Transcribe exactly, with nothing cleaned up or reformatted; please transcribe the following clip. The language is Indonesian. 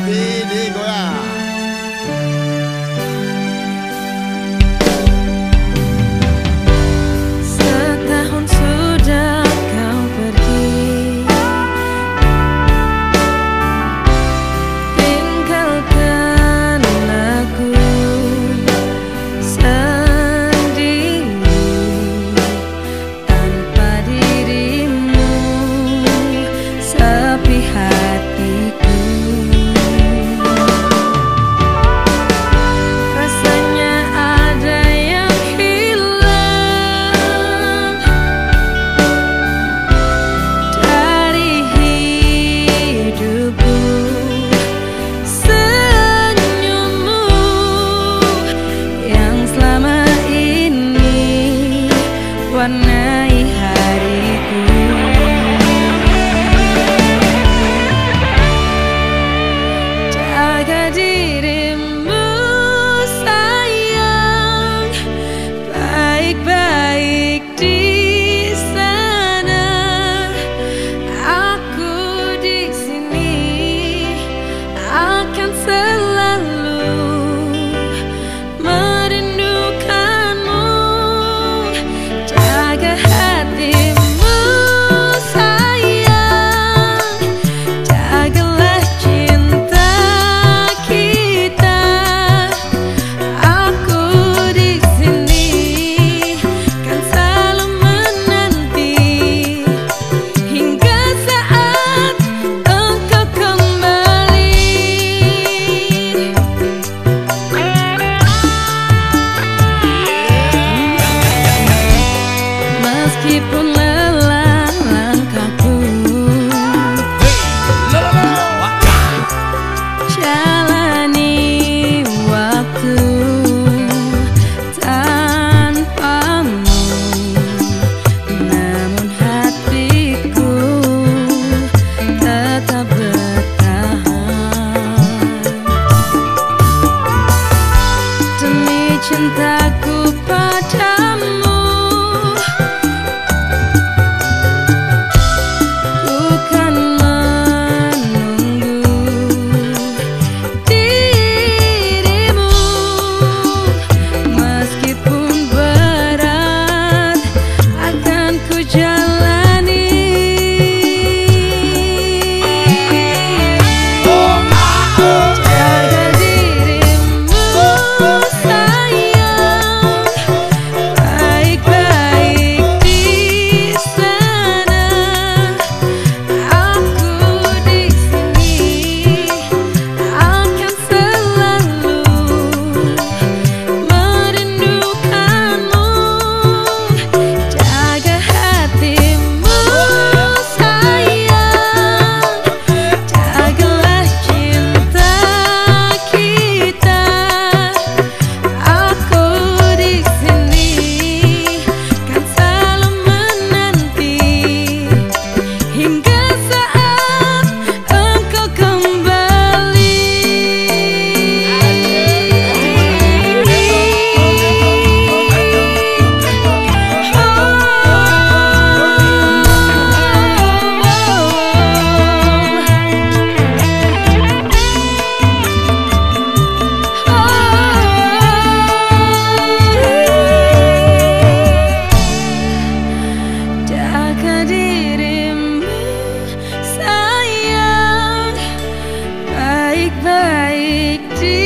pasti digoyang. Setahun sudah kau pergi, tinggalkan aku sendiri tanpa dirimu, sepi hatiku. Rasanya ada yang hilang dari hidupku. Senyummu yang selama ini warnai hariku. Jaga dirimu sayang, baik-baik di sana. Aku di sini akan selalu merindukanmu. Jaga hatimu sayang, jagalah cinta kita. Aku di sini kan selalu menanti hingga saat engkau kembali. Meskipun lelah langkahku, jalani waktu tanpamu, namun hatiku tetap bertahan demi cintaku padamu. Ku kan menunggu dirimu, meskipun berat akan ku jalani. Jaga dirimu sayang, baik-baik di sana. Aku di sini akan selalu merindukanmu. Jaga hatimu sayang, jagalah cinta kita. Aku di sini kan selalu menanti hingga saat engkau kembali. Jaga dirimu sayang, baik-baik di